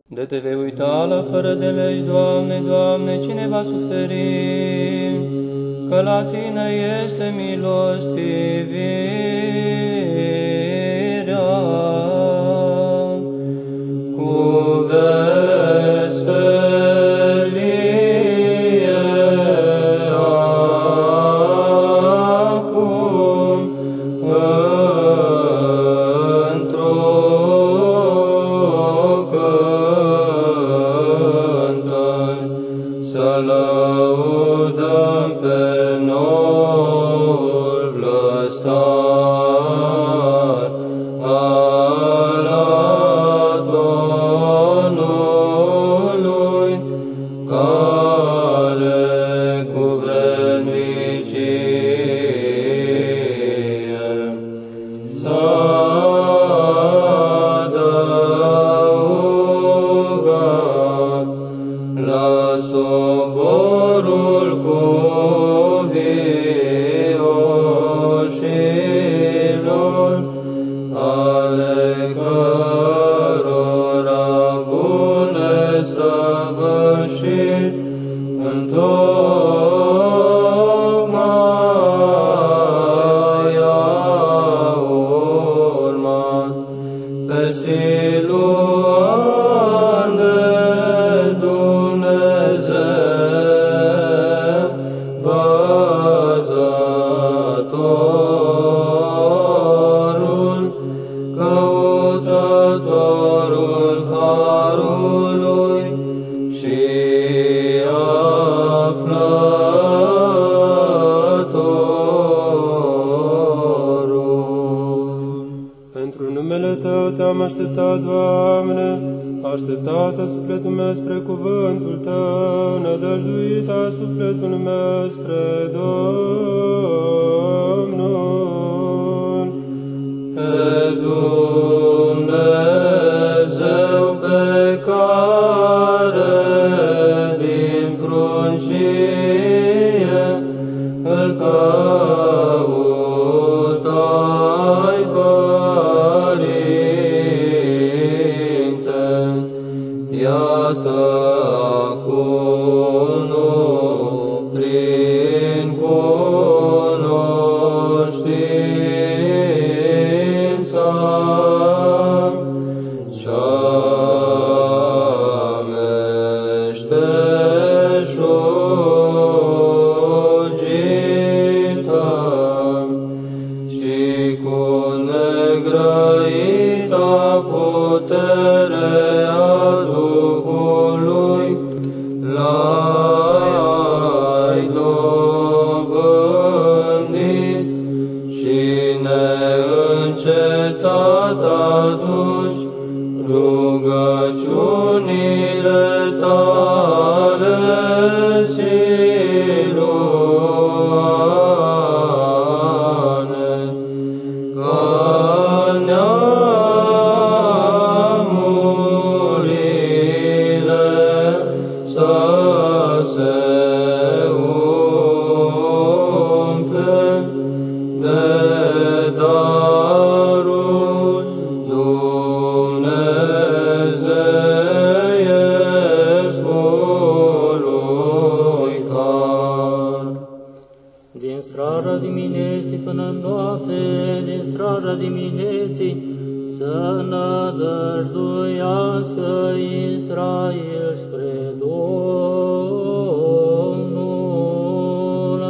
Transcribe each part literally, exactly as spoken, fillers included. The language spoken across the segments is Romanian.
De te vei uita la fără de legi, Doamne, Doamne, cine va suferi? Că la Tine este milostivirea. Cu veselie acum într-o cântări să lăudăm pe noul vlăstar al Atonului, care cu vrednicie s-a adăugat la soborul cuvioșilor, ale cărora bune săvârșiri întocmai au urmat pe Siluan de Dumnezeu văzătorul, căutătorul harului și aflătorul. Pentru numele Tău Te-am așteptat, Doamne, așteptată sufletul meu spre cuvântul Tău, nădăjduită sufletul meu spre Domnul. Pe Dumnezeu pe care din pruncie îl căutai, Părinte, iată acum nu prin cunoștința cea meșteșugită, ci cu negrăita putere a Duhului l-ai dobândit și neîncetat aduci rugăciunile Tale siluane, ca neamurile să se umple de darul dumnezeiescului har. Din straja dimineții până în noapte, din straja dimineții, să nădăjduiască Israel spre Domnul.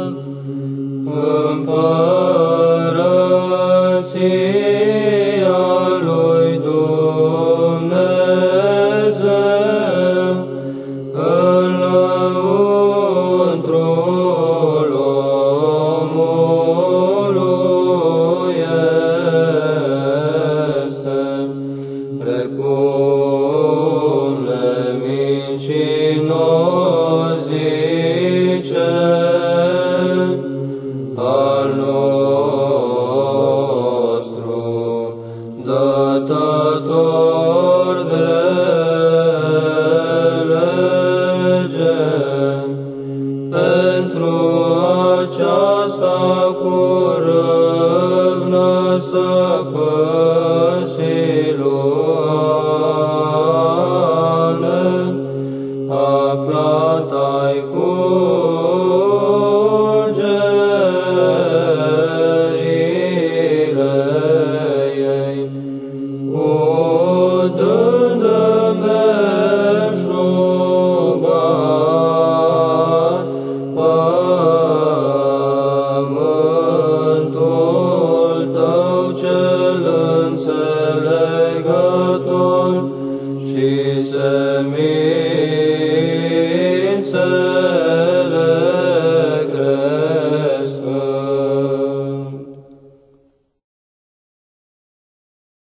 Împărăția lui Dumnezeu înăuntrul omului este precum nemincinozice al lui. Amin.